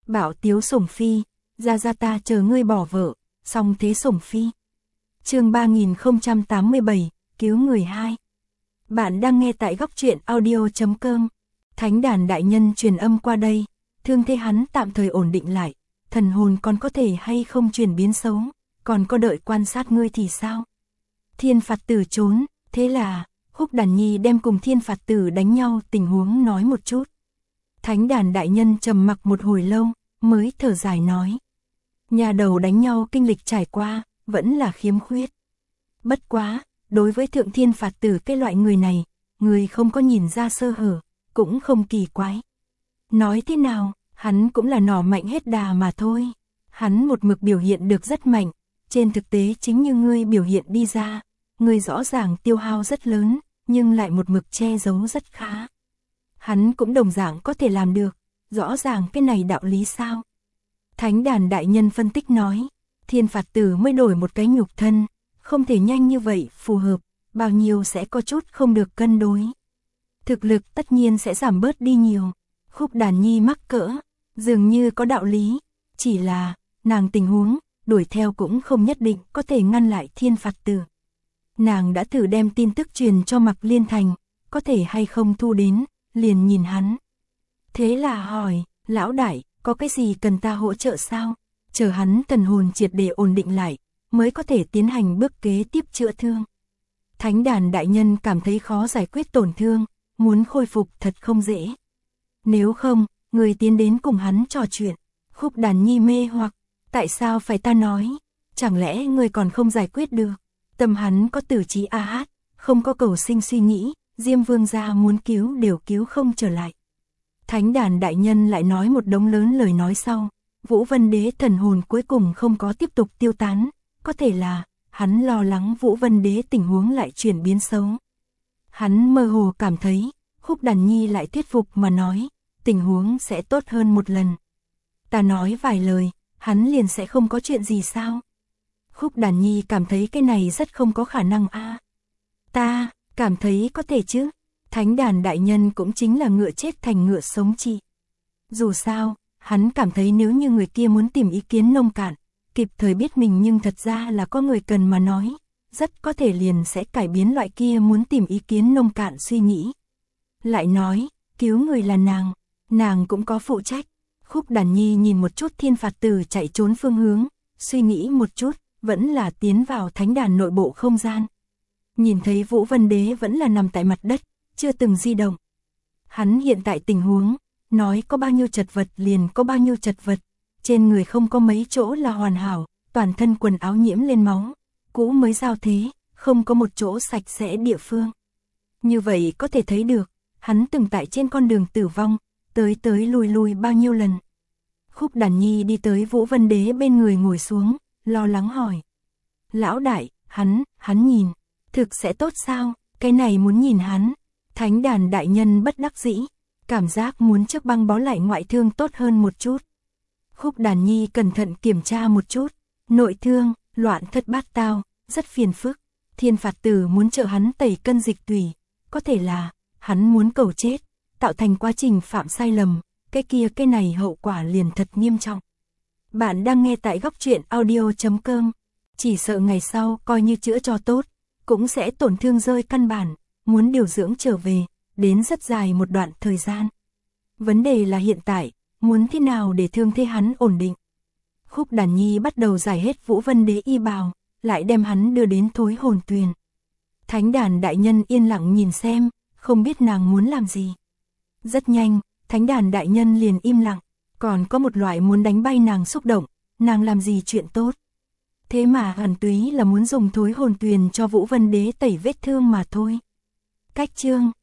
Bạo tiếu sủng phi, ra ta chờ ngươi bỏ vợ, song thế sủng phi. Chương 3087, cứu người 2. Bạn đang nghe tại góc truyện audio.com. Thánh đàn đại nhân truyền âm qua đây, thương thế hắn tạm thời ổn định lại, thần hồn còn có thể hay không chuyển biến xấu, còn có đợi quan sát ngươi thì sao? Thiên Phạt Tử trốn, thế là Húc Đàn Nhi đem cùng Thiên Phạt Tử đánh nhau tình huống nói một chút. Thánh đàn đại nhân trầm mặc một hồi lâu, mới thở dài nói. Nhà đầu đánh nhau kinh lịch trải qua, vẫn là khiếm khuyết. Bất quá, đối với Thượng Thiên Phạt Tử cái loại người này, người không có nhìn ra sơ hở, cũng không kỳ quái. Nói thế nào, hắn cũng là nỏ mạnh hết đà mà thôi. Hắn một mực biểu hiện được rất mạnh, trên thực tế chính như ngươi biểu hiện đi ra, ngươi rõ ràng tiêu hao rất lớn, nhưng lại một mực che giấu rất khá. Hắn cũng đồng dạng có thể làm được, rõ ràng cái này đạo lý sao? Thánh đàn đại nhân phân tích nói, Thiên Phạt Tử mới đổi một cái nhục thân, không thể nhanh như vậy phù hợp, bao nhiêu sẽ có chút không được cân đối. Thực lực tất nhiên sẽ giảm bớt đi nhiều. Khúc Đàn Nhi mắc cỡ, dường như có đạo lý, chỉ là nàng tình huống, đuổi theo cũng không nhất định có thể ngăn lại Thiên Phạt Tử. Nàng đã thử đem tin tức truyền cho Mạc Liên Thành, có thể hay không thu đến, liền nhìn hắn. Thế là hỏi, lão đại, có cái gì cần ta hỗ trợ sao? Chờ hắn thần hồn triệt để ổn định lại, mới có thể tiến hành bước kế tiếp chữa thương. Thánh đàn đại nhân cảm thấy khó giải quyết tổn thương, muốn khôi phục thật không dễ. Nếu không, người tiến đến cùng hắn trò chuyện. Khúc Đàn Nhi mê hoặc, tại sao phải ta nói? Chẳng lẽ người còn không giải quyết được? Tâm hắn có tử trí a hát, không có cầu sinh suy nghĩ, Diêm Vương gia muốn cứu đều cứu không trở lại. Thánh đàn đại nhân lại nói một đống lớn lời nói sau, Vũ Vân Đế thần hồn cuối cùng không có tiếp tục tiêu tán, có thể là hắn lo lắng Vũ Vân Đế tình huống lại chuyển biến xấu. Hắn mơ hồ cảm thấy, Khúc Đàn Nhi lại thuyết phục mà nói, tình huống sẽ tốt hơn một lần. Ta nói vài lời, hắn liền sẽ không có chuyện gì sao? Khúc Đàn Nhi cảm thấy cái này rất không có khả năng a. Ta cảm thấy có thể chứ. Thánh đàn đại nhân cũng chính là ngựa chết thành ngựa sống chi. Dù sao, hắn cảm thấy nếu như người kia muốn tìm ý kiến nông cạn, kịp thời biết mình nhưng thật ra là có người cần mà nói, rất có thể liền sẽ cải biến loại kia muốn tìm ý kiến nông cạn suy nghĩ. Lại nói, cứu người là nàng cũng có phụ trách. Khúc Đàn Nhi nhìn một chút Thiên Phạt Tử chạy trốn phương hướng, suy nghĩ một chút, vẫn là tiến vào thánh đàn nội bộ không gian. Nhìn thấy Vũ Vân Đế vẫn là nằm tại mặt đất, chưa từng di động. Hắn hiện tại tình huống, nói có bao nhiêu chật vật liền có bao nhiêu chật vật, trên người không có mấy chỗ là hoàn hảo, toàn thân quần áo nhiễm lên máu, cũ mới giao thế, không có một chỗ sạch sẽ địa phương. Như vậy có thể thấy được, hắn từng tại trên con đường tử vong, tới lui bao nhiêu lần. Khúc Đàn Nhi đi tới Vũ Vân Đế bên người ngồi xuống, lo lắng hỏi. Lão đại, hắn nhìn, thực sẽ tốt sao? Cái này muốn nhìn hắn. Thánh đàn đại nhân bất đắc dĩ, cảm giác muốn trước băng bó lại ngoại thương tốt hơn một chút. Khúc Đàn Nhi cẩn thận kiểm tra một chút, nội thương, loạn thất bát tao, rất phiền phức. Thiên Phạt Tử muốn trợ hắn tẩy cân dịch tủy, có thể là hắn muốn cầu chết, tạo thành quá trình phạm sai lầm, cái này hậu quả liền thật nghiêm trọng. Bạn đang nghe tại góc truyện audio.com, chỉ sợ ngày sau coi như chữa cho tốt, cũng sẽ tổn thương rơi căn bản, muốn điều dưỡng trở về, đến rất dài một đoạn thời gian. Vấn đề là hiện tại, muốn thế nào để thương thế hắn ổn định. Khúc Đàn Nhi bắt đầu giải hết Vũ Vân Đế y bào, lại đem hắn đưa đến Thối Hồn Tuyền. Thánh đàn đại nhân yên lặng nhìn xem, không biết nàng muốn làm gì. Rất nhanh, thánh đàn đại nhân liền im lặng, còn có một loại muốn đánh bay nàng xúc động, nàng làm gì chuyện tốt. Thế mà hẳn túy là muốn dùng Thối Hồn Tuyền cho Vũ Vân Đế tẩy vết thương mà thôi. Cách chương